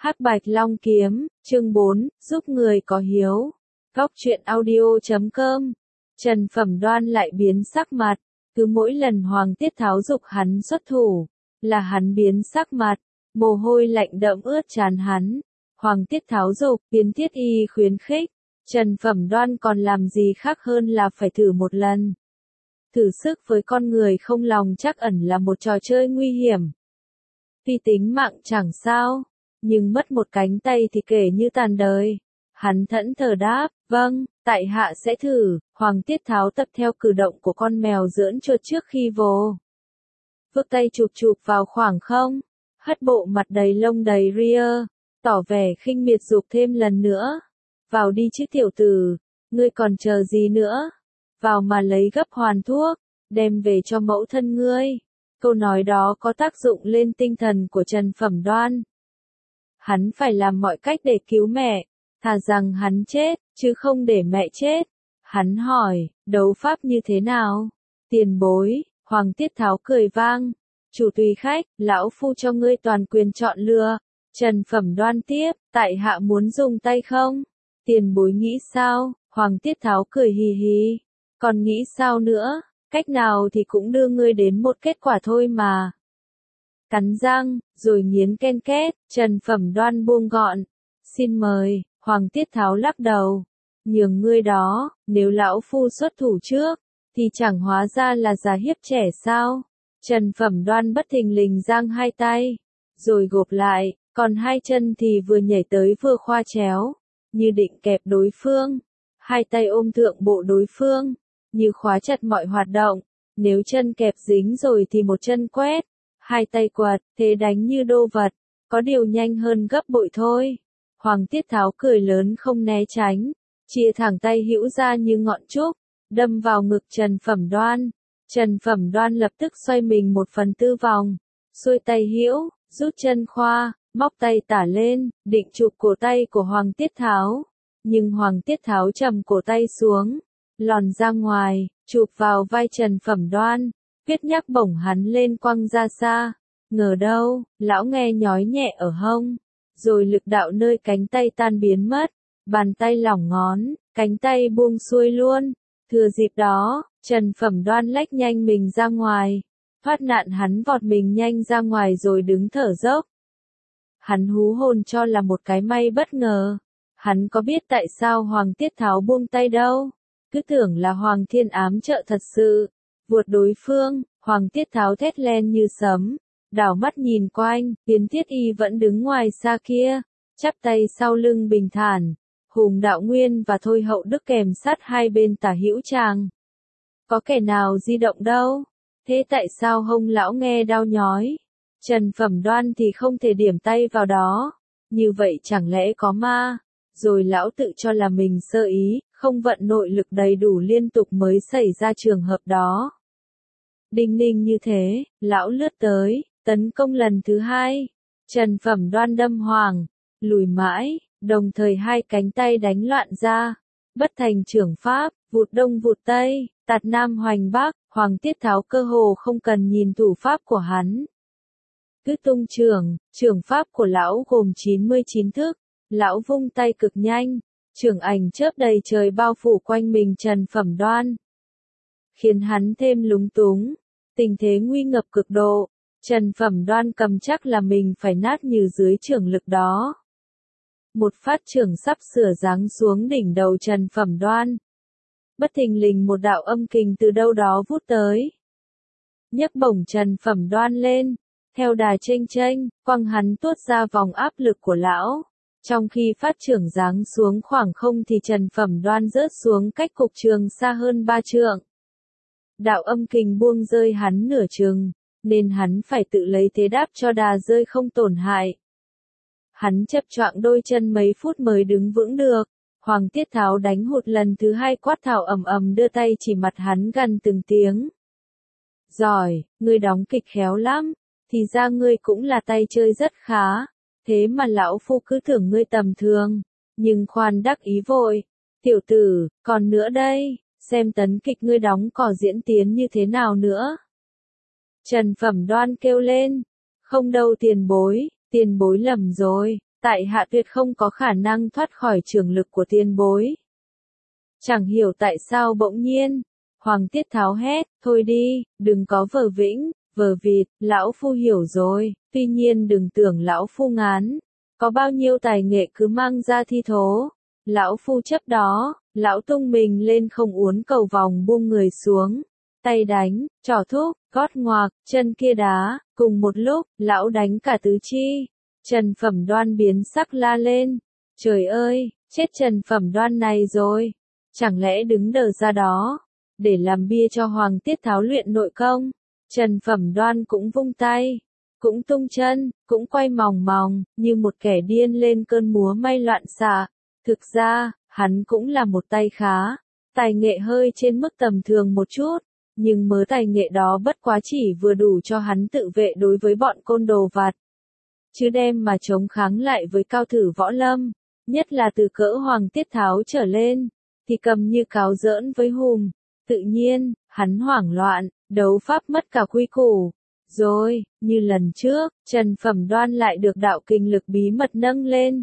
Hắc Bạch Long Kiếm, chương 4, giúp người có hiếu. Góc truyện audio.com. Trần Phẩm Đoan lại biến sắc mặt, cứ mỗi lần Hoàng Tiết Tháo giục hắn xuất thủ, là hắn biến sắc mặt, mồ hôi lạnh đẫm ướt trán hắn. Hoàng Tiết Tháo giục, Tiến Thiết Y khuyến khích, Trần Phẩm Đoan còn làm gì khác hơn là phải thử một lần. Thử sức với con người không lòng trắc ẩn là một trò chơi nguy hiểm. Tuy tính mạng chẳng sao, nhưng mất một cánh tay thì kể như tàn đời. Hắn thẫn thờ đáp, vâng, tại hạ sẽ thử. Hoàng Tiết Tháo tập theo cử động của con mèo dưỡng chuột trước khi vồ. Vươn tay chụp chụp vào khoảng không, hất bộ mặt đầy lông đầy ria, tỏ vẻ khinh miệt giục thêm lần nữa. Vào đi chứ tiểu tử, ngươi còn chờ gì nữa? Vào mà lấy gấp hoàn thuốc, đem về cho mẫu thân ngươi. Câu nói đó có tác dụng lên tinh thần của Trần Phẩm Đoan. Hắn phải làm mọi cách để cứu mẹ, thà rằng hắn chết, chứ không để mẹ chết. Hắn hỏi, đấu pháp như thế nào? Tiền bối, Hoàng Tiết Tháo cười vang. Chủ tùy khách, lão phu cho ngươi toàn quyền chọn lựa. Trần Phẩm Đoan tiếp, tại hạ muốn dùng tay không? Tiền bối nghĩ sao? Hoàng Tiết Tháo cười hì hì. Còn nghĩ sao nữa? Cách nào thì cũng đưa ngươi đến một kết quả thôi mà. Cắn răng, rồi nghiến ken két, Trần Phẩm Đoan buông gọn. Xin mời, Hoàng Tiết Tháo lắc đầu. Nhường ngươi đó, nếu lão phu xuất thủ trước, thì chẳng hóa ra là già hiếp trẻ sao? Trần Phẩm Đoan bất thình lình giang hai tay, rồi gộp lại, còn hai chân thì vừa nhảy tới vừa khoa chéo, như định kẹp đối phương. Hai tay ôm thượng bộ đối phương, như khóa chặt mọi hoạt động. Nếu chân kẹp dính rồi thì một chân quét, hai tay quật, thế đánh như đô vật, có điều nhanh hơn gấp bội thôi. Hoàng Tiết Tháo cười lớn không né tránh, chia thẳng tay hữu ra như ngọn trúc, đâm vào ngực Trần Phẩm Đoan. Trần Phẩm Đoan lập tức xoay mình 1/4 vòng, xuôi tay hữu, rút chân khoa, móc tay tả lên, định chụp cổ tay của Hoàng Tiết Tháo. Nhưng Hoàng Tiết Tháo trầm cổ tay xuống, lòn ra ngoài, chụp vào vai Trần Phẩm Đoan, viết nhắc bổng hắn lên quăng ra xa. Ngờ đâu, lão nghe nhói nhẹ ở hông, rồi lực đạo nơi cánh tay tan biến mất, bàn tay lỏng ngón, cánh tay buông xuôi luôn. Thừa dịp đó, Trần Phẩm Đoan lách nhanh mình ra ngoài, thoát nạn hắn vọt mình nhanh ra ngoài rồi đứng thở dốc. Hắn hú hồn cho là một cái may bất ngờ. Hắn có biết tại sao Hoàng Tiết Tháo buông tay đâu, cứ tưởng là Hoàng Thiên ám trợ thật sự. Vuột đối phương, Hoàng Tiết Tháo thét lên như sấm, đảo mắt nhìn quanh, Tiến Thiết Y vẫn đứng ngoài xa kia, chắp tay sau lưng bình thản. Hùng Đạo Nguyên và Thôi Hậu Đức kèm sát hai bên tả hữu chàng. Có kẻ nào di động đâu, thế tại sao hông lão nghe đau nhói? Trần Phẩm Đoan thì không thể điểm tay vào đó, như vậy chẳng lẽ có ma? Rồi lão tự cho là mình sơ ý, không vận nội lực đầy đủ liên tục mới xảy ra trường hợp đó. Đinh ninh như thế, lão lướt tới, tấn công lần thứ hai. Trần Phẩm Đoan đâm hoàng, lùi mãi, đồng thời hai cánh tay đánh loạn ra. Bất thành trưởng pháp, vụt đông vụt tây, tạt nam hoành bắc. Hoàng Tiết Tháo cơ hồ không cần nhìn thủ pháp của hắn, cứ tung trưởng pháp của lão gồm 99 thức. Lão vung tay cực nhanh, trưởng ảnh chớp đầy trời bao phủ quanh mình Trần Phẩm Đoan, khiến hắn thêm lúng túng, tình thế nguy ngập cực độ. Trần Phẩm Đoan cầm chắc là mình phải nát như dưới trưởng lực đó. Một phát trưởng sắp sửa giáng xuống đỉnh đầu Trần Phẩm Đoan. Bất thình lình một đạo âm kình từ đâu đó vút tới, nhấc bổng Trần Phẩm Đoan lên, theo đà chênh chênh, quăng hắn tuốt ra vòng áp lực của lão. Trong khi phát trưởng giáng xuống khoảng không thì Trần Phẩm Đoan rớt xuống cách cục trường xa hơn 3 trượng. Đạo âm kình buông rơi hắn nửa chừng, nên hắn phải tự lấy thế đáp cho đà rơi không tổn hại. Hắn chập choạng đôi chân mấy phút mới đứng vững được. Hoàng Tiết Tháo đánh hụt lần thứ hai quát tháo ầm ầm đưa tay chỉ mặt hắn gần từng tiếng. Giỏi, ngươi đóng kịch khéo lắm, thì ra ngươi cũng là tay chơi rất khá. Thế mà lão phu cứ tưởng ngươi tầm thường, nhưng khoan đắc ý vội. Tiểu tử, còn nữa đây, xem tấn kịch ngươi đóng cò diễn tiến như thế nào nữa. Trần Phẩm Đoan kêu lên, không đâu tiền bối lầm rồi, tại hạ tuyệt không có khả năng thoát khỏi trường lực của tiền bối. Chẳng hiểu tại sao bỗng nhiên, Hoàng Tiết Tháo hét, thôi đi, đừng có vờ vĩnh, vờ vịt, lão phu hiểu rồi, tuy nhiên đừng tưởng lão phu ngán, có bao nhiêu tài nghệ cứ mang ra thi thố. Lão phu chấp đó, lão tung mình lên không uốn cầu vòng buông người xuống, tay đánh, trỏ thúc, gót ngoạc, chân kia đá, cùng một lúc, lão đánh cả tứ chi. Trần Phẩm Đoan biến sắc la lên, trời ơi, chết Trần Phẩm Đoan này rồi, chẳng lẽ đứng đờ ra đó, để làm bia cho Hoàng Tiết Tháo luyện nội công. Trần Phẩm Đoan cũng vung tay, cũng tung chân, cũng quay mòng mòng, như một kẻ điên lên cơn múa may loạn xạ. Thực ra, hắn cũng là một tay khá, tài nghệ hơi trên mức tầm thường một chút, nhưng mớ tài nghệ đó bất quá chỉ vừa đủ cho hắn tự vệ đối với bọn côn đồ vặt. Chứ đem mà chống kháng lại với cao thủ võ lâm, nhất là từ cỡ Hoàng Tiết Tháo trở lên, thì cầm như cáo giỡn với hùm. Tự nhiên, hắn hoảng loạn, đấu pháp mất cả quy củ. Rồi, như lần trước, Trần Phẩm Đoan lại được đạo kinh lực bí mật nâng lên.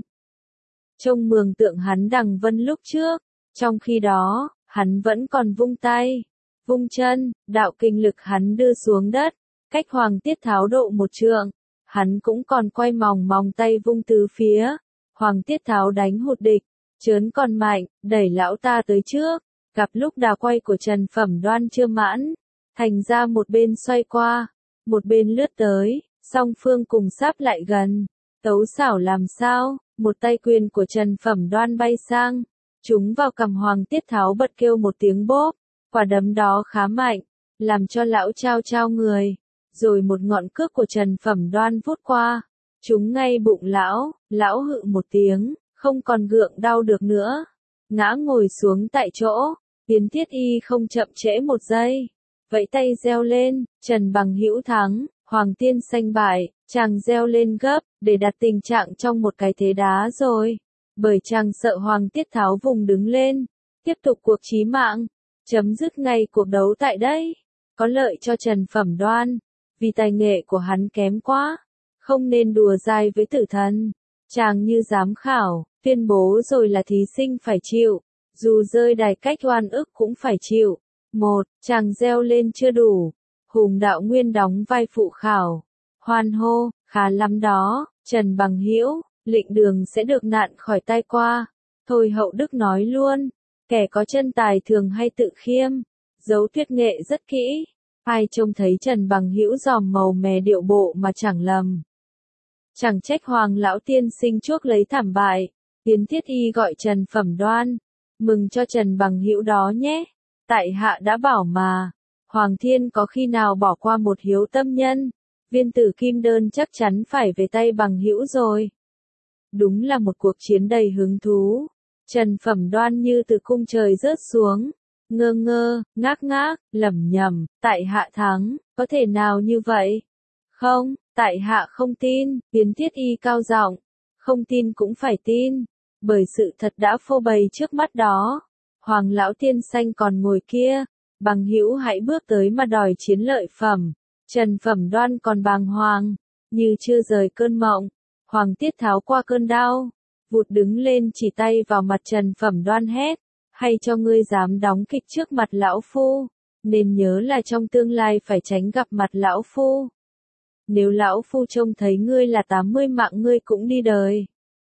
Trông mường tượng hắn đằng vân lúc trước, trong khi đó, hắn vẫn còn vung tay, vung chân, đạo kinh lực hắn đưa xuống đất, cách Hoàng Tiết Tháo độ một trượng, hắn cũng còn quay mòng mòng tay vung tứ phía. Hoàng Tiết Tháo đánh hụt địch, chớn còn mạnh, đẩy lão ta tới trước, gặp lúc đà quay của Trần Phẩm Đoan chưa mãn, thành ra một bên xoay qua, một bên lướt tới, song phương cùng sáp lại gần, tấu xảo làm sao, một tay quyền của Trần Phẩm Đoan bay sang, trúng vào cằm Hoàng Tiết Tháo bật kêu một tiếng bốp, quả đấm đó khá mạnh, làm cho lão trao trao người, rồi một ngọn cước của Trần Phẩm Đoan vút qua, trúng ngay bụng lão hự một tiếng, không còn gượng đau được nữa, ngã ngồi xuống tại chỗ. Yến Thiết Y không chậm trễ một giây, vẫy tay reo lên, Trần Bằng Hữu thắng, Hoàng Tiên Xanh bại, chàng reo lên gấp, để đặt tình trạng trong một cái thế đá rồi, bởi chàng sợ Hoàng Tiết Tháo vùng đứng lên, tiếp tục cuộc chí mạng, chấm dứt ngay cuộc đấu tại đây, có lợi cho Trần Phẩm Đoan, vì tài nghệ của hắn kém quá, không nên đùa dai với tử thần, chàng như giám khảo, tuyên bố rồi là thí sinh phải chịu. Dù rơi đài cách oan ức cũng phải chịu. Một, chàng reo lên chưa đủ. Hùng Đạo Nguyên đóng vai phụ khảo. Hoan hô, khá lắm đó, Trần Bằng Hữu, lệnh đường sẽ được nạn khỏi tai qua. Thôi Hậu Đức nói luôn, kẻ có chân tài thường hay tự khiêm, giấu tuyệt nghệ rất kỹ. Ai trông thấy Trần Bằng Hữu dòm màu mè điệu bộ mà chẳng lầm. Chẳng trách Hoàng lão tiên sinh chuốc lấy thảm bại. Yến Thiết Y gọi Trần Phẩm Đoan. Mừng cho Trần Bằng Hữu đó nhé. Tại hạ đã bảo mà, Hoàng Thiên có khi nào bỏ qua một hiếu tâm nhân, viên tử kim đơn chắc chắn phải về tay Bằng Hữu rồi. Đúng là một cuộc chiến đầy hứng thú. Trần Phẩm Đoan như từ cung trời rớt xuống, ngơ ngơ, ngác ngác, lẩm nhẩm, tại hạ thắng, có thể nào như vậy? Không, tại hạ không tin, Yến Thiết Y cao giọng, không tin cũng phải tin. Bởi sự thật đã phô bày trước mắt đó. Hoàng lão tiên xanh còn ngồi kia, Bằng Hữu hãy bước tới mà đòi chiến lợi phẩm. Trần Phẩm Đoan còn bàng hoàng, như chưa rời cơn mộng. Hoàng Tiết Tháo qua cơn đau, vụt đứng lên chỉ tay vào mặt Trần Phẩm Đoan hét, hay cho ngươi dám đóng kịch trước mặt lão phu, nên nhớ là trong tương lai phải tránh gặp mặt lão phu. Nếu lão phu trông thấy ngươi là 80 mạng ngươi cũng đi đời.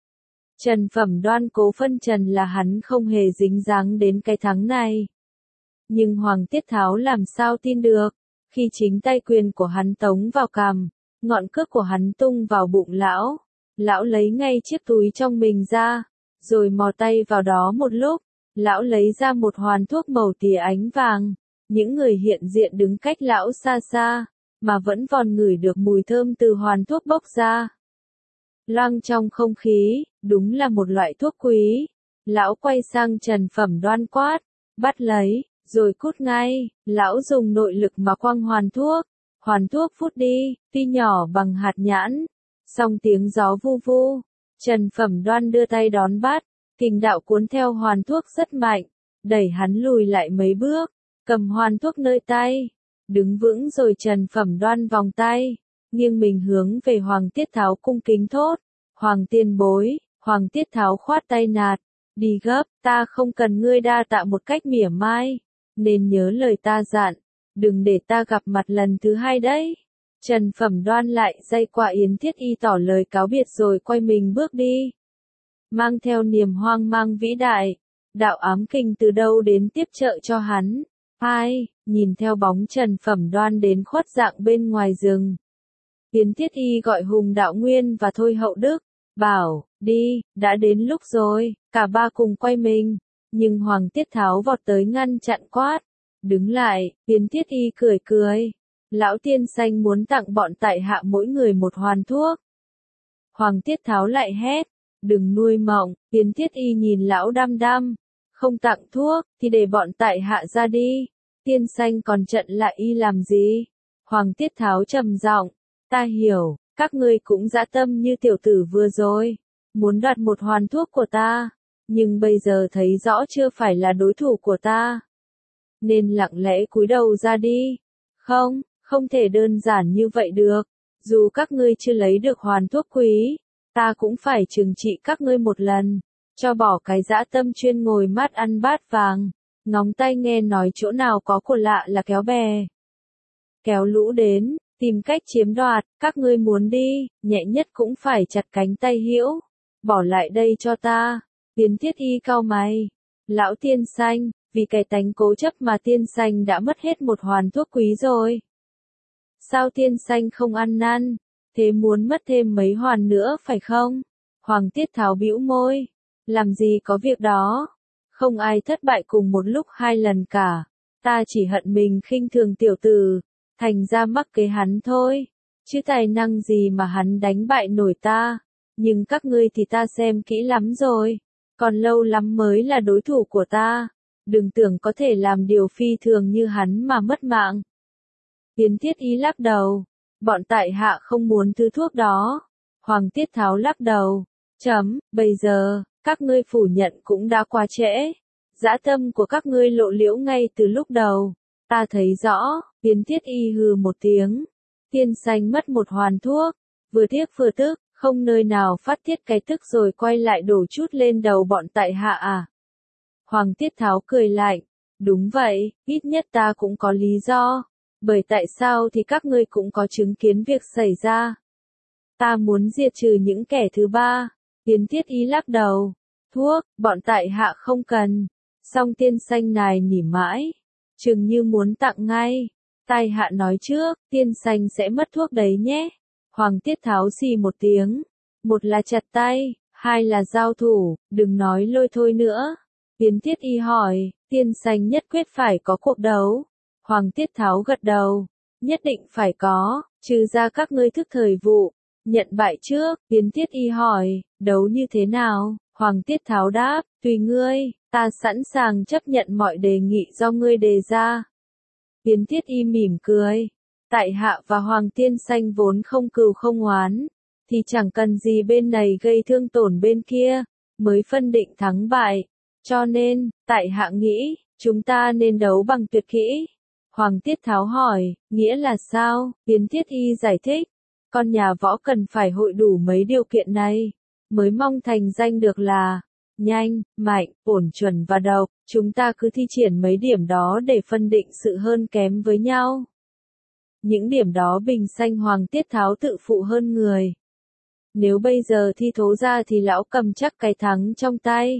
Trần Phẩm Đoan cố phân trần là hắn không hề dính dáng đến cái thắng này. Nhưng Hoàng Tiết Tháo làm sao tin được, khi chính tay quyền của hắn tống vào cằm, ngọn cước của hắn tung vào bụng lão. Lão lấy ngay chiếc túi trong mình ra, rồi mò tay vào đó một lúc, lão lấy ra một hoàn thuốc màu tía ánh vàng. Những người hiện diện đứng cách lão xa xa, mà vẫn còn ngửi được mùi thơm từ hoàn thuốc bốc ra. Loang trong không khí, đúng là một loại thuốc quý. Lão quay sang Trần Phẩm Đoan quát, bắt lấy, rồi cút ngay. Lão dùng nội lực mà quăng hoàn thuốc phút đi, tuy nhỏ bằng hạt nhãn, song tiếng gió vu vu. Trần Phẩm Đoan đưa tay đón bắt, kình đạo cuốn theo hoàn thuốc rất mạnh, đẩy hắn lùi lại mấy bước, cầm hoàn thuốc nơi tay, đứng vững rồi Trần Phẩm Đoan vòng tay, nghiêng mình hướng về Hoàng Tiết Tháo cung kính thốt, Hoàng tiền bối, Hoàng Tiết Tháo khoát tay nạt, đi gấp, ta không cần ngươi đa tạ một cách mỉa mai, nên nhớ lời ta dặn, đừng để ta gặp mặt lần thứ hai đấy. Trần Phẩm Đoan lại dây qua Yến Thiết Y tỏ lời cáo biệt rồi quay mình bước đi. Mang theo niềm hoang mang vĩ đại, đạo ám kình từ đâu đến tiếp trợ cho hắn. Ai, nhìn theo bóng Trần Phẩm Đoan đến khuất dạng bên ngoài rừng. Yến Thiết Y gọi Hùng Đạo Nguyên và Thôi Hậu Đức, bảo, đi, đã đến lúc rồi, cả ba cùng quay mình. Nhưng Hoàng Tiết Tháo vọt tới ngăn chặn quát. Đứng lại, Yến Thiết Y cười cười. Lão tiên xanh muốn tặng bọn tại hạ mỗi người một hoàn thuốc. Hoàng Tiết Tháo lại hét, đừng nuôi mộng. Yến Thiết Y nhìn lão đăm đăm, không tặng thuốc, thì để bọn tại hạ ra đi. Tiên xanh còn trận lại y làm gì? Hoàng Tiết Tháo trầm giọng, ta hiểu, các ngươi cũng dã tâm như tiểu tử vừa rồi, muốn đoạt một hoàn thuốc của ta, nhưng bây giờ thấy rõ chưa phải là đối thủ của ta, nên lặng lẽ cúi đầu ra đi. Không, không thể đơn giản như vậy được, dù các ngươi chưa lấy được hoàn thuốc quý, ta cũng phải trừng trị các ngươi một lần, cho bỏ cái dã tâm chuyên ngồi mát ăn bát vàng, ngóng tay nghe nói chỗ nào có của lạ là kéo bè. Kéo lũ đến, tìm cách chiếm đoạt, các ngươi muốn đi, nhẹ nhất cũng phải chặt cánh tay hữu, bỏ lại đây cho ta. Yến Thiết Y cau mày, lão tiên xanh, vì cái tánh cố chấp mà tiên xanh đã mất hết một hoàn thuốc quý rồi. Sao tiên xanh không ăn năn, thế muốn mất thêm mấy hoàn nữa phải không? Hoàng Tiết Tháo bĩu môi, làm gì có việc đó, không ai thất bại cùng một lúc hai lần cả, ta chỉ hận mình khinh thường tiểu tử, thành ra mắc kế hắn thôi, chứ tài năng gì mà hắn đánh bại nổi ta, nhưng các ngươi thì ta xem kỹ lắm rồi, còn lâu lắm mới là đối thủ của ta, đừng tưởng có thể làm điều phi thường như hắn mà mất mạng. Yến Thiết Y lắc đầu, bọn tại hạ không muốn thứ thuốc đó. Hoàng Tiết Tháo lắc đầu, bây giờ, các ngươi phủ nhận cũng đã quá trễ, dã tâm của các ngươi lộ liễu ngay từ lúc đầu, ta thấy rõ. Yến Thiết Y hừ một tiếng, tiên xanh mất một hoàn thuốc, vừa tiếc vừa tức, không nơi nào phát tiết cái tức rồi quay lại đổ chút lên đầu bọn tại hạ à. Hoàng Tiết Tháo cười lạnh, đúng vậy, ít nhất ta cũng có lý do, bởi tại sao thì các ngươi cũng có chứng kiến việc xảy ra. Ta muốn diệt trừ những kẻ thứ ba. Yến Thiết Y lắc đầu, thuốc, bọn tại hạ không cần. Song tiên xanh nài nỉ mãi, chừng như muốn tặng ngay. Tai hạ nói trước, tiên xanh sẽ mất thuốc đấy nhé. Hoàng Tiết Tháo xì một tiếng, một là chặt tay, hai là giao thủ, đừng nói lôi thôi nữa. Yến Thiết Y hỏi, tiên xanh nhất quyết phải có cuộc đấu. Hoàng Tiết Tháo gật đầu, nhất định phải có, trừ ra các ngươi thức thời vụ, nhận bại trước. Yến Thiết Y hỏi, đấu như thế nào? Hoàng Tiết Tháo đáp, tùy ngươi, ta sẵn sàng chấp nhận mọi đề nghị do ngươi đề ra. Yến Thiết Y mỉm cười, tại hạ và Hoàng tiên xanh vốn không cừu không oán, thì chẳng cần gì bên này gây thương tổn bên kia, mới phân định thắng bại, cho nên, tại hạ nghĩ, chúng ta nên đấu bằng tuyệt kỹ. Hoàng Tiết Tháo hỏi, nghĩa là sao? Yến Thiết Y giải thích, con nhà võ cần phải hội đủ mấy điều kiện này, mới mong thành danh được là nhanh, mạnh, ổn chuẩn và độc. Chúng ta cứ thi triển mấy điểm đó để phân định sự hơn kém với nhau. Những điểm đó bình xanh Hoàng Tiết Tháo tự phụ hơn người. Nếu bây giờ thi thố ra thì lão cầm chắc cái thắng trong tay.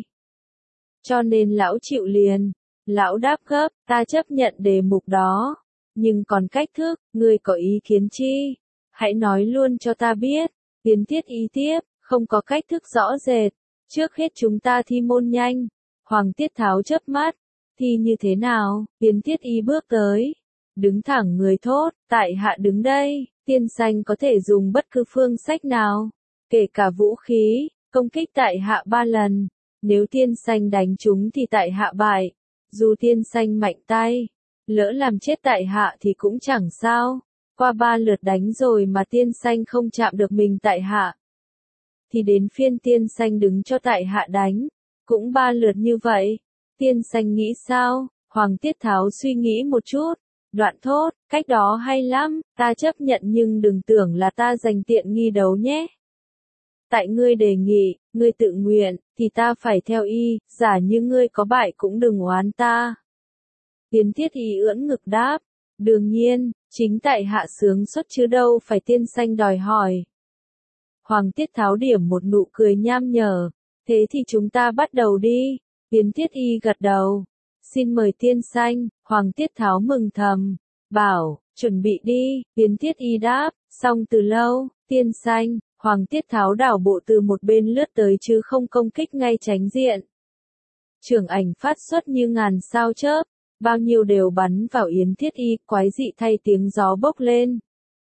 Cho nên lão chịu liền. Lão đáp gấp, ta chấp nhận đề mục đó. Nhưng còn cách thức, ngươi có ý kiến chi? Hãy nói luôn cho ta biết. Yến Thiết Y tiếp, không có cách thức rõ rệt. Trước hết chúng ta thi môn nhanh. Hoàng Tiết Tháo chớp mắt. Thi như thế nào? Yến Thiết Y bước tới. Đứng thẳng người thốt, tại hạ đứng đây. Tiên xanh có thể dùng bất cứ phương sách nào, kể cả vũ khí, công kích tại hạ 3 lần. Nếu tiên xanh đánh chúng thì tại hạ bại. Dù tiên xanh mạnh tay, lỡ làm chết tại hạ thì cũng chẳng sao. Qua 3 lượt đánh rồi mà tiên xanh không chạm được mình tại hạ, thì đến phiên tiên xanh đứng cho tại hạ đánh. Cũng 3 lượt như vậy. Tiên xanh nghĩ sao? Hoàng Tiết Tháo suy nghĩ một chút. Đoạn thốt, cách đó hay lắm, ta chấp nhận nhưng đừng tưởng là ta giành tiện nghi đấu nhé. tại ngươi đề nghị, ngươi tự nguyện, thì ta phải theo y, giả như ngươi có bại cũng đừng oán ta. Yến Thiết Y ưỡn ngực đáp, đương nhiên, chính tại hạ sướng xuất chứ đâu phải tiên sanh đòi hỏi. Hoàng Tiết Tháo điểm một nụ cười nham nhở, thế thì chúng ta bắt đầu đi. Yến Thiết Y gật đầu, xin mời tiên sanh. Hoàng Tiết Tháo mừng thầm, bảo, chuẩn bị đi. Yến Thiết Y đáp, xong từ lâu, tiên sanh. Hoàng Tiết Tháo đảo bộ từ một bên lướt tới chứ không công kích ngay tránh diện. Trường ảnh phát xuất như ngàn sao chớp, bao nhiêu đều bắn vào Yến Thiết Y, quái dị thay tiếng gió bốc lên.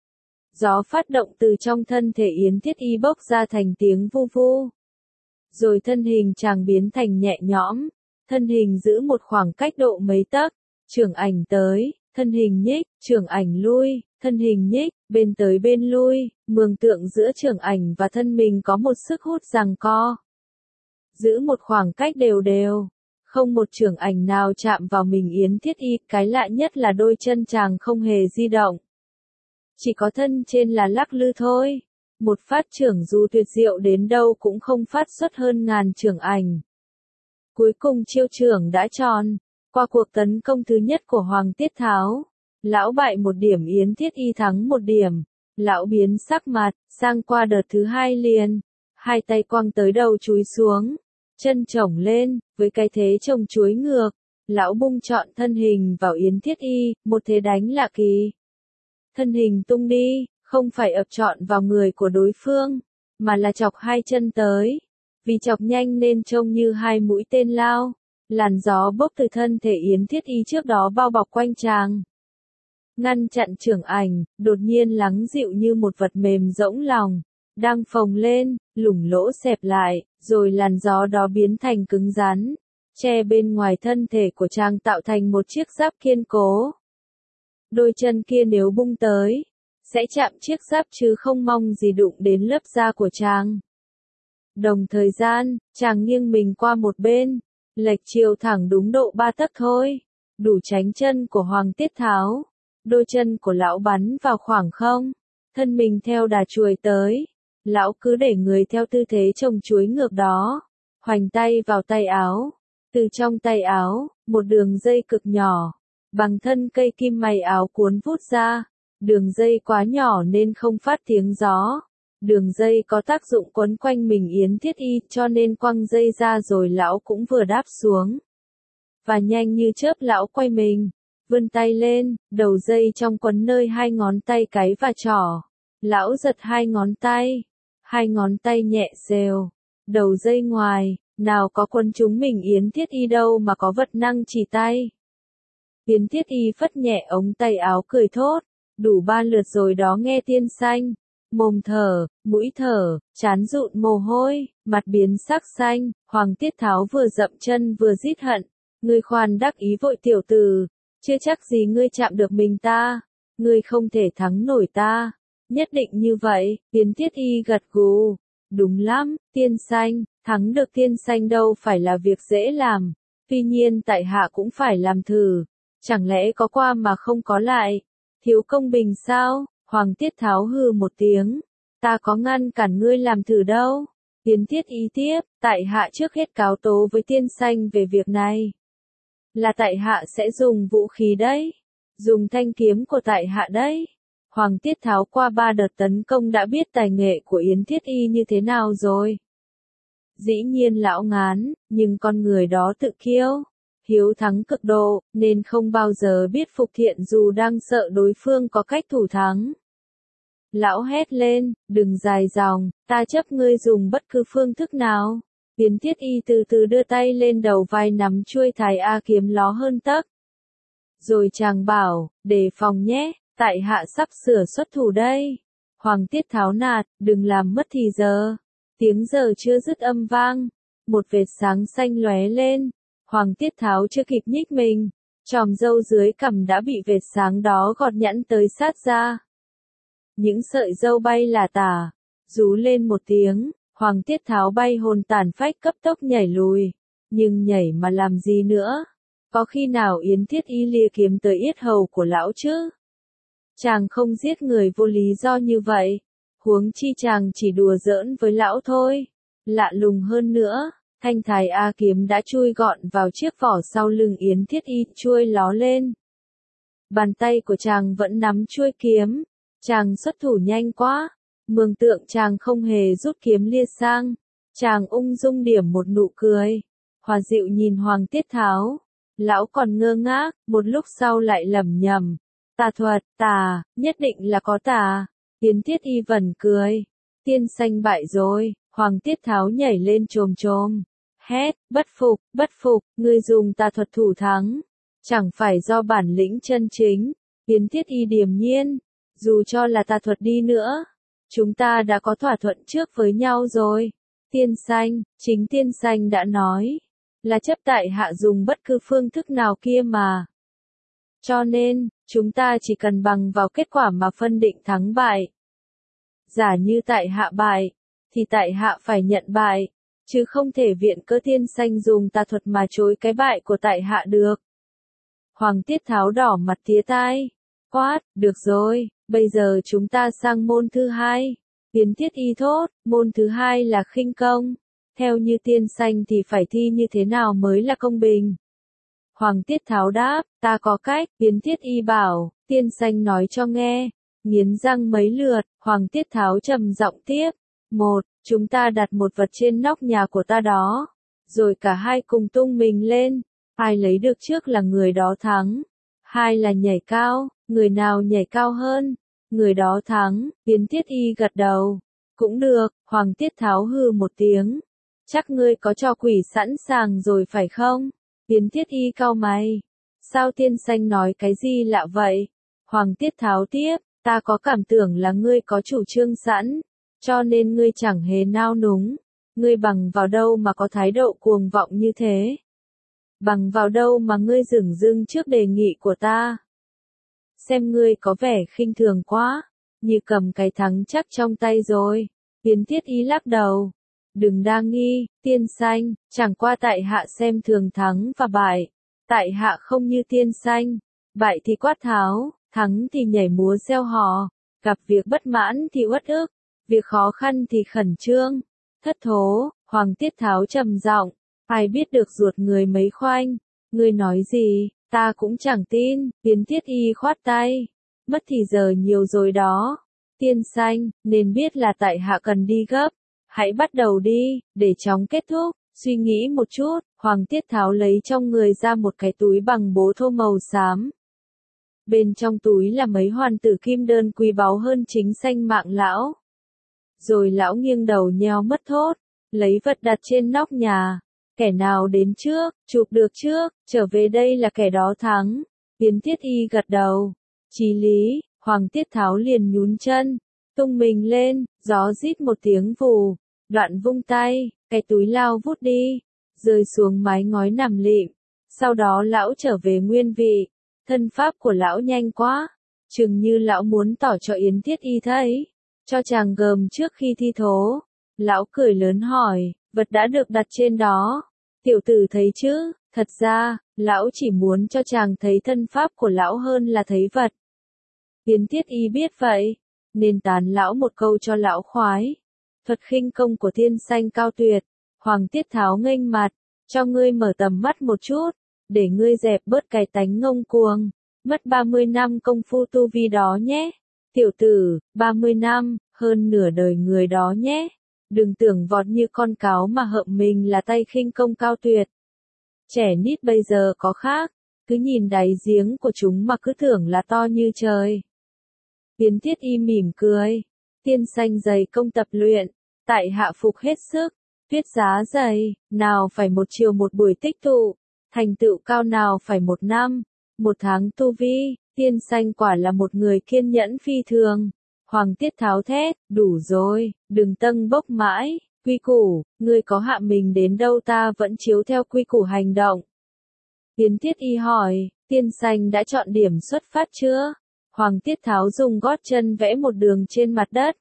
Gió phát động từ trong thân thể Yến Thiết Y bốc ra thành tiếng vu vu. Rồi thân hình chàng biến thành nhẹ nhõm, thân hình giữ một khoảng cách độ mấy tấc, trường ảnh tới, thân hình nhích, trường ảnh lui, thân hình nhích, bên tới bên lui, mường tượng giữa trường ảnh và thân mình có một sức hút giằng co. Giữ một khoảng cách đều đều, không một trường ảnh nào chạm vào mình Yến Thiết Y, cái lạ nhất là đôi chân chàng không hề di động. Chỉ có thân trên là lắc lư thôi. Một phát trưởng dù tuyệt diệu đến đâu cũng không phát xuất hơn ngàn trường ảnh. Cuối cùng chiêu trưởng đã tròn, qua cuộc tấn công thứ nhất của Hoàng Tiết Tháo. Lão bại một điểm Yến Thiết Y thắng một điểm. Lão biến sắc mặt, sang qua đợt thứ hai liền. Hai tay quăng tới đầu chúi xuống, chân chổng lên, với cái thế chồng chuối ngược. Lão bung trọn thân hình vào Yến Thiết Y, một thế đánh lạ kỳ. Thân hình tung đi, không phải ập trọn vào người của đối phương, mà là chọc hai chân tới. Vì chọc nhanh nên trông như hai mũi tên lao. Làn gió bốc từ thân thể Yến Thiết Y trước đó bao bọc quanh chàng. Ngăn chặn trưởng ảnh, đột nhiên lắng dịu như một vật mềm rỗng lòng. Đang phồng lên, lủng lỗ xẹp lại, rồi làn gió đó biến thành cứng rắn. Che bên ngoài thân thể của chàng tạo thành một chiếc giáp kiên cố. Đôi chân kia nếu bung tới, sẽ chạm chiếc giáp chứ không mong gì đụng đến lớp da của chàng. Đồng thời gian, chàng nghiêng mình qua một bên, lệch chiều thẳng đúng độ 3 tấc thôi, đủ tránh chân của Hoàng Tiết Tháo. Đôi chân của lão bắn vào khoảng không, thân mình theo đà chuồi tới. Lão cứ để người theo tư thế trồng chuối ngược đó, hoành tay vào tay áo. Từ trong tay áo, một đường dây cực nhỏ, bằng thân cây kim mày áo cuốn vút ra. Đường dây quá nhỏ nên không phát tiếng gió. Đường dây có tác dụng quấn quanh mình Yến Thiết Y, cho nên quăng dây ra rồi lão cũng vừa đáp xuống. Và nhanh như chớp lão quay mình, vươn tay lên, đầu dây trong quấn nơi hai ngón tay cái và trỏ. Lão giật hai ngón tay nhẹ xèo, đầu dây ngoài, nào có quấn chúng mình Yến Thiết Y đâu mà có vật năng chỉ tay. Yến Thiết Y phất nhẹ ống tay áo cười thốt, đủ 3 lượt rồi đó nghe tiên sanh. Mồm thở, mũi thở, trán rụn mồ hôi, mặt biến sắc xanh. Hoàng Tiết Tháo vừa dậm chân vừa rít hận, ngươi khoan đắc ý vội tiểu tử, chưa chắc gì ngươi chạm được mình ta, ngươi không thể thắng nổi ta. Nhất định như vậy. Yến Thiết Y gật gù, đúng lắm, tiên sanh, thắng được tiên sanh đâu phải là việc dễ làm. Tuy nhiên tại hạ cũng phải làm thử, chẳng lẽ có qua mà không có lại, thiếu công bình sao? Hoàng Tiết Tháo hừ một tiếng, ta có ngăn cản ngươi làm thử đâu. Yến Thiết Y tiếp, tại hạ trước hết cáo tố với tiên sanh về việc này. Là tại hạ sẽ dùng vũ khí đấy, dùng thanh kiếm của tại hạ đấy. Hoàng Tiết Tháo qua 3 đợt tấn công đã biết tài nghệ của Yến Thiết Y như thế nào rồi. Dĩ nhiên lão ngán, nhưng con người đó tự kiêu, hiếu thắng cực độ, nên không bao giờ biết phục thiện dù đang sợ đối phương có cách thủ thắng. Lão hét lên, đừng dài dòng, ta chấp ngươi dùng bất cứ phương thức nào. Yến Thiết Y từ từ đưa tay lên đầu vai nắm chuôi Thái A kiếm ló hơn tấc. Rồi chàng bảo, đề phòng nhé, tại hạ sắp sửa xuất thủ đây. Hoàng Tiết Tháo nạt, đừng làm mất thì giờ. Tiếng giờ chưa dứt âm vang, một vệt sáng xanh lóe lên. Hoàng Tiết Tháo chưa kịp nhích mình, chòm râu dưới cằm đã bị vệt sáng đó gọt nhẵn tới sát ra. Những sợi râu bay là tả, rú lên một tiếng, Hoàng Tiết Tháo bay hồn tàn phách cấp tốc nhảy lùi. Nhưng nhảy mà làm gì nữa? Có khi nào Yến Thiết Y lia kiếm tới yết hầu của lão chứ? Chàng không giết người vô lý do như vậy. Huống chi chàng chỉ đùa giỡn với lão thôi. Lạ lùng hơn nữa, thanh thái A kiếm đã chui gọn vào chiếc vỏ sau lưng Yến Thiết Y, chuôi ló lên. Bàn tay của chàng vẫn nắm chuôi kiếm, chàng xuất thủ nhanh quá, mường tượng chàng không hề rút kiếm lia sang, chàng ung dung điểm một nụ cười, hòa dịu nhìn Hoàng Tiết Tháo. Lão còn ngơ ngác, một lúc sau lại lẩm nhẩm, tà thuật, tà, nhất định là có tà. Yến Thiết Y vẩn cười, tiên sanh bại rồi. Hoàng Tiết Tháo nhảy lên chồm chồm, hét, bất phục, ngươi dùng tà thuật thủ thắng, chẳng phải do bản lĩnh chân chính. Yến Thiết Y điềm nhiên, dù cho là tà thuật đi nữa, chúng ta đã có thỏa thuận trước với nhau rồi. Tiên sanh, chính tiên sanh đã nói, là chấp tại hạ dùng bất cứ phương thức nào kia mà. Cho nên, chúng ta chỉ cần bằng vào kết quả mà phân định thắng bại. Giả như tại hạ bại, thì tại hạ phải nhận bại, chứ không thể viện cớ tiên sanh dùng tà thuật mà chối cái bại của tại hạ được. Hoàng Tiết Tháo đỏ mặt tía tai, quát, được rồi, bây giờ chúng ta sang môn thứ hai. Yến Thiết Y thốt, môn thứ hai là khinh công, theo như tiên sanh thì phải thi như thế nào mới là công bình? Hoàng Tiết Tháo đáp, ta có cách. Yến Thiết Y bảo, tiên sanh nói cho nghe. Nghiến răng mấy lượt, Hoàng Tiết Tháo trầm giọng tiếp, một, chúng ta đặt một vật trên nóc nhà của ta đó, rồi cả hai cùng tung mình lên, ai lấy được trước là người đó thắng. Hai là nhảy cao, người nào nhảy cao hơn, người đó thắng. Yến Thiết Y gật đầu, cũng được. Hoàng Tiết Tháo hừ một tiếng, chắc ngươi có trò quỷ sẵn sàng rồi phải không? Yến Thiết Y cau mày, sao tiên sanh nói cái gì lạ vậy? Hoàng Tiết Tháo tiếp, ta có cảm tưởng là ngươi có chủ trương sẵn, cho nên ngươi chẳng hề nao núng. Ngươi bằng vào đâu mà có thái độ cuồng vọng như thế? Bằng vào đâu mà ngươi dửng dưng trước đề nghị của ta? Xem ngươi có vẻ khinh thường quá, như cầm cái thắng chắc trong tay rồi. Yến Thiết Y lắc đầu, đừng đa nghi, tiên sanh, chẳng qua tại hạ xem thường thắng và bại. Tại hạ không như tiên sanh, bại thì quát tháo, thắng thì nhảy múa reo hò, gặp việc bất mãn thì uất ức, việc khó khăn thì khẩn trương, thất thố. Hoàng Tiết Tháo trầm giọng, ai biết được ruột người mấy khoanh, ngươi nói gì, ta cũng chẳng tin. Yến Thiết Y khoát tay, mất thì giờ nhiều rồi đó. Tiên sanh, nên biết là tại hạ cần đi gấp, hãy bắt đầu đi, để chóng kết thúc. Suy nghĩ một chút, Hoàng Tiết Tháo lấy trong người ra một cái túi bằng bố thô màu xám. Bên trong túi là mấy hoàn tử kim đơn quý báu hơn chính sanh mạng lão. Rồi lão nghiêng đầu nheo mất thốt, lấy vật đặt trên nóc nhà. Kẻ nào đến trước, chụp được trước, trở về đây là kẻ đó thắng. Yến Thiết Y gật đầu, chí lý. Hoàng Tiết Tháo liền nhún chân, tung mình lên, gió rít một tiếng vù, đoạn vung tay, cái túi lao vút đi, rơi xuống mái ngói nằm lịm. Sau đó lão trở về nguyên vị, thân pháp của lão nhanh quá, chừng như lão muốn tỏ cho Yến Thiết Y thấy, cho chàng gờm trước khi thi thố. Lão cười lớn hỏi, vật đã được đặt trên đó, tiểu tử thấy chứ? Thật ra, lão chỉ muốn cho chàng thấy thân pháp của lão hơn là thấy vật. Yến Thiết Y biết vậy, nên tán lão một câu cho lão khoái. Thuật khinh công của tiên sanh cao tuyệt. Hoàng Tiết Tháo nghênh mặt, cho ngươi mở tầm mắt một chút, để ngươi dẹp bớt cái tánh ngông cuồng, mất 30 năm công phu tu vi đó nhé. Tiểu tử, 30 năm, hơn nửa đời người đó nhé. Đừng tưởng vọt như con cáo mà hợm mình là tay khinh công cao tuyệt. Trẻ nít bây giờ có khác, cứ nhìn đáy giếng của chúng mà cứ tưởng là to như trời. Yến Thiết Y mỉm cười, tiên sanh dày công tập luyện, tại hạ phục hết sức, viết giá dày, nào phải một chiều một buổi tích tụ, thành tựu cao nào phải một năm, một tháng tu vi. Tiên sanh quả là một người kiên nhẫn phi thường. Hoàng Tiết Tháo thét, đủ rồi, đừng tâng bốc mãi, quy củ, ngươi có hạ mình đến đâu ta vẫn chiếu theo quy củ hành động. Yến Thiết Y hỏi, tiên sanh đã chọn điểm xuất phát chưa? Hoàng Tiết Tháo dùng gót chân vẽ một đường trên mặt đất.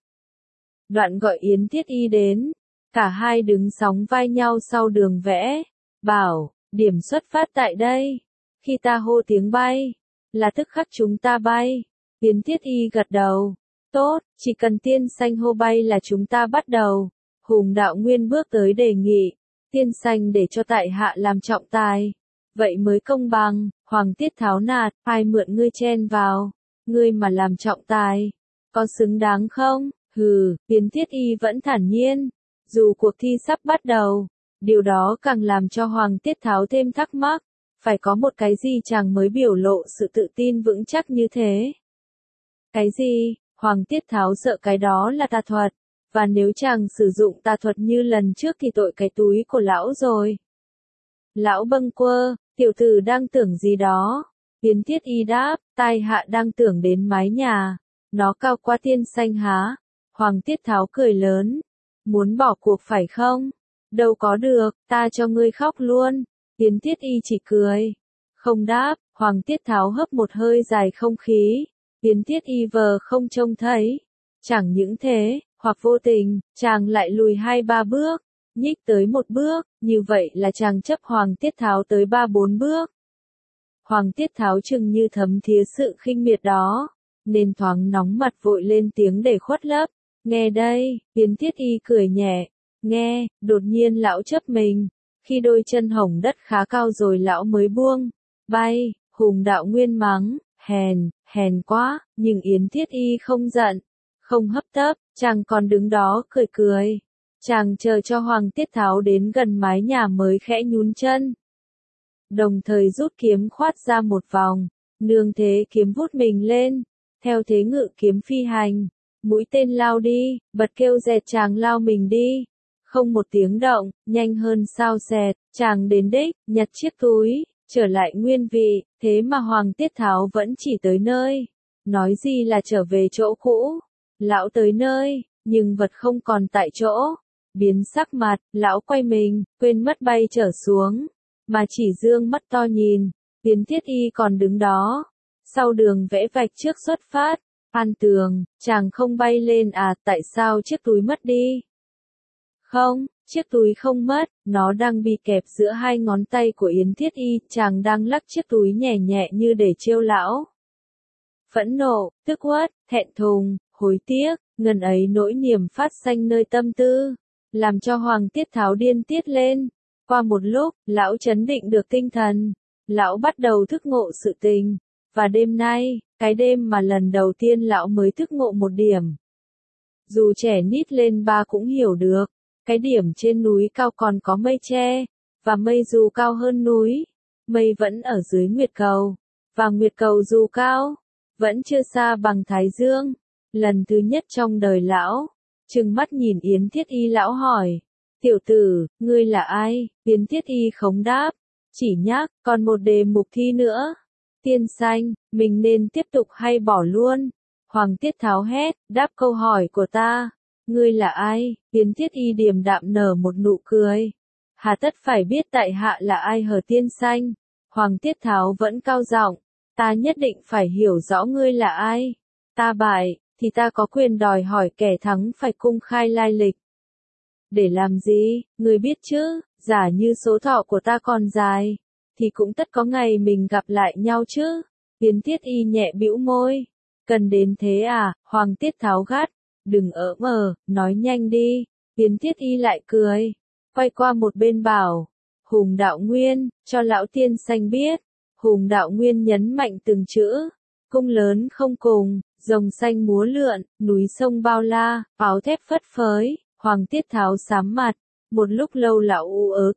Đoạn gọi Yến Thiết Y đến, cả hai đứng sóng vai nhau sau đường vẽ, bảo, điểm xuất phát tại đây, khi ta hô tiếng bay, là tức khắc chúng ta bay. Yến Thiết Y gật đầu, Tốt, chỉ cần tiên xanh hô bay là chúng ta bắt đầu. Hùng đạo nguyên bước tới đề nghị, tiên xanh để cho tại hạ làm trọng tài. Vậy mới công bằng, Hoàng Tiết Tháo nạt, ai mượn ngươi chen vào, ngươi mà làm trọng tài, có xứng đáng không? Hừ, Yến Thiết Y vẫn thản nhiên, dù cuộc thi sắp bắt đầu, điều đó càng làm cho Hoàng Tiết Tháo thêm thắc mắc, phải có một cái gì chàng mới biểu lộ sự tự tin vững chắc như thế. Cái gì? Hoàng Tiết Tháo sợ cái đó là tà thuật, và nếu chàng sử dụng tà thuật như lần trước thì tội cái túi của lão rồi. Lão bâng quơ, tiểu tử đang tưởng gì đó. Yến Thiết Y đáp, tai hạ đang tưởng đến mái nhà, nó cao quá tiên xanh há. Hoàng Tiết Tháo cười lớn, muốn bỏ cuộc phải không? Đâu có được, ta cho ngươi khóc luôn. Yến Thiết Y chỉ cười, không đáp. Hoàng Tiết Tháo hấp một hơi dài không khí. Yến Thiết Y vờ không trông thấy. Chẳng những thế, hoặc vô tình, chàng lại lùi 2-3 bước, nhích tới 1 bước, như vậy là chàng chấp Hoàng Tiết Tháo tới 3-4 bước. Hoàng Tiết Tháo chừng như thấm thía sự khinh miệt đó, nên thoáng nóng mặt vội lên tiếng để khuất lấp. Nghe đây, Yến Thiết Y cười nhẹ, nghe, đột nhiên lão chấp mình, khi đôi chân hổng đất khá cao rồi lão mới buông, bay, Hùng đạo nguyên mắng, hèn quá, nhưng Yến Thiết Y không giận, không hấp tấp, chàng còn đứng đó cười cười. Chàng chờ cho Hoàng Tiết Tháo đến gần mái nhà mới khẽ nhún chân. Đồng thời rút kiếm khoát ra một vòng, nương thế kiếm vút mình lên, theo thế ngự kiếm phi hành, mũi tên lao đi, bật kêu dẹt chàng lao mình đi. Không một tiếng động, nhanh hơn sao xẹt, chàng đến đích, nhặt chiếc túi, trở lại nguyên vị, thế mà Hoàng Tiết Tháo vẫn chỉ tới nơi. Nói gì là trở về chỗ cũ, lão tới nơi, nhưng vật không còn tại chỗ. Biến sắc mặt, lão quay mình, quên mất bay trở xuống, mà chỉ dương mắt to nhìn. Yến Thiết Y còn đứng đó, sau đường vẽ vạch trước xuất phát. An Tường, chàng không bay lên à, tại sao chiếc túi mất đi? Không, chiếc túi không mất, nó đang bị kẹp giữa 2 ngón tay của Yến Thiết Y, chàng đang lắc chiếc túi nhẹ nhẹ như để trêu lão. Phẫn nộ, tức uất, thẹn thùng, hối tiếc, ngần ấy nỗi niềm phát sanh nơi tâm tư, làm cho Hoàng Tiết Tháo điên tiết lên. Qua một lúc, lão trấn định được tinh thần, lão bắt đầu thức ngộ sự tình, và đêm nay, cái đêm mà lần đầu tiên lão mới thức ngộ một điểm. Dù trẻ nít lên 3 cũng hiểu được, cái điểm trên núi cao còn có mây che, và mây dù cao hơn núi, mây vẫn ở dưới nguyệt cầu, và nguyệt cầu dù cao, vẫn chưa xa bằng Thái Dương. Lần thứ nhất trong đời lão, trừng mắt nhìn Yến Thiết Y lão hỏi, tiểu tử, ngươi là ai? Yến Thiết Y không đáp, chỉ nhắc, còn một đề mục thi nữa. Tiên xanh, mình nên tiếp tục hay bỏ luôn? Hoàng Tiết Tháo hét, đáp câu hỏi của ta. Ngươi là ai? Yến Thiết Y điềm đạm nở một nụ cười. Hà tất phải biết tại hạ là ai hở tiên xanh? Hoàng Tiết Tháo vẫn cao giọng, ta nhất định phải hiểu rõ ngươi là ai. Ta bại, thì ta có quyền đòi hỏi kẻ thắng phải công khai lai lịch. Để làm gì, ngươi biết chứ, giả như số thọ của ta còn dài, thì cũng tất có ngày mình gặp lại nhau chứ. Yến Thiết Y nhẹ bĩu môi. Cần đến thế à? Hoàng Tiết Tháo gắt. Đừng ỡ mờ, nói nhanh đi. Yến Thiết Y lại cười. Quay qua một bên bảo. Hùng đạo nguyên, cho lão tiên xanh biết. Hùng đạo nguyên nhấn mạnh từng chữ. Cung lớn không cùng, rồng xanh múa lượn, núi sông bao la, áo thép phất phới. Hoàng Tiết Tháo sám mặt. Một lúc lâu lão ú ớ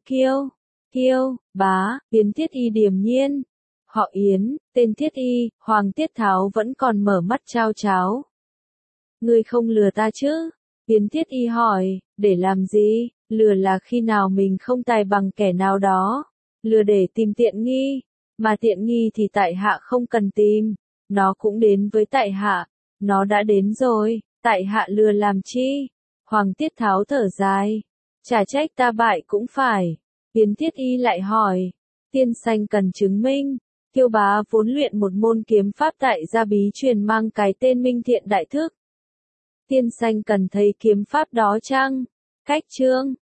kêu, bá, Yến Thiết Y điềm nhiên. Họ Yến, tên Thiết Y, Hoàng Tiết Tháo vẫn còn mở mắt chao cháo. Ngươi không lừa ta chứ? Yến Thiết Y hỏi, để làm gì? Lừa là khi nào mình không tài bằng kẻ nào đó. Lừa để tìm tiện nghi, mà tiện nghi thì tại hạ không cần tìm. Nó cũng đến với tại hạ. Nó đã đến rồi, tại hạ lừa làm chi? Hoàng Tiết Tháo thở dài. Chả trách ta bại cũng phải. Yến Thiết Y lại hỏi, tiên xanh cần chứng minh. Kiêu bá vốn luyện một môn kiếm pháp tại gia bí truyền mang cái tên Minh Thiện Đại Thức. Tiên xanh cần thấy kiếm pháp đó chăng? Cách chương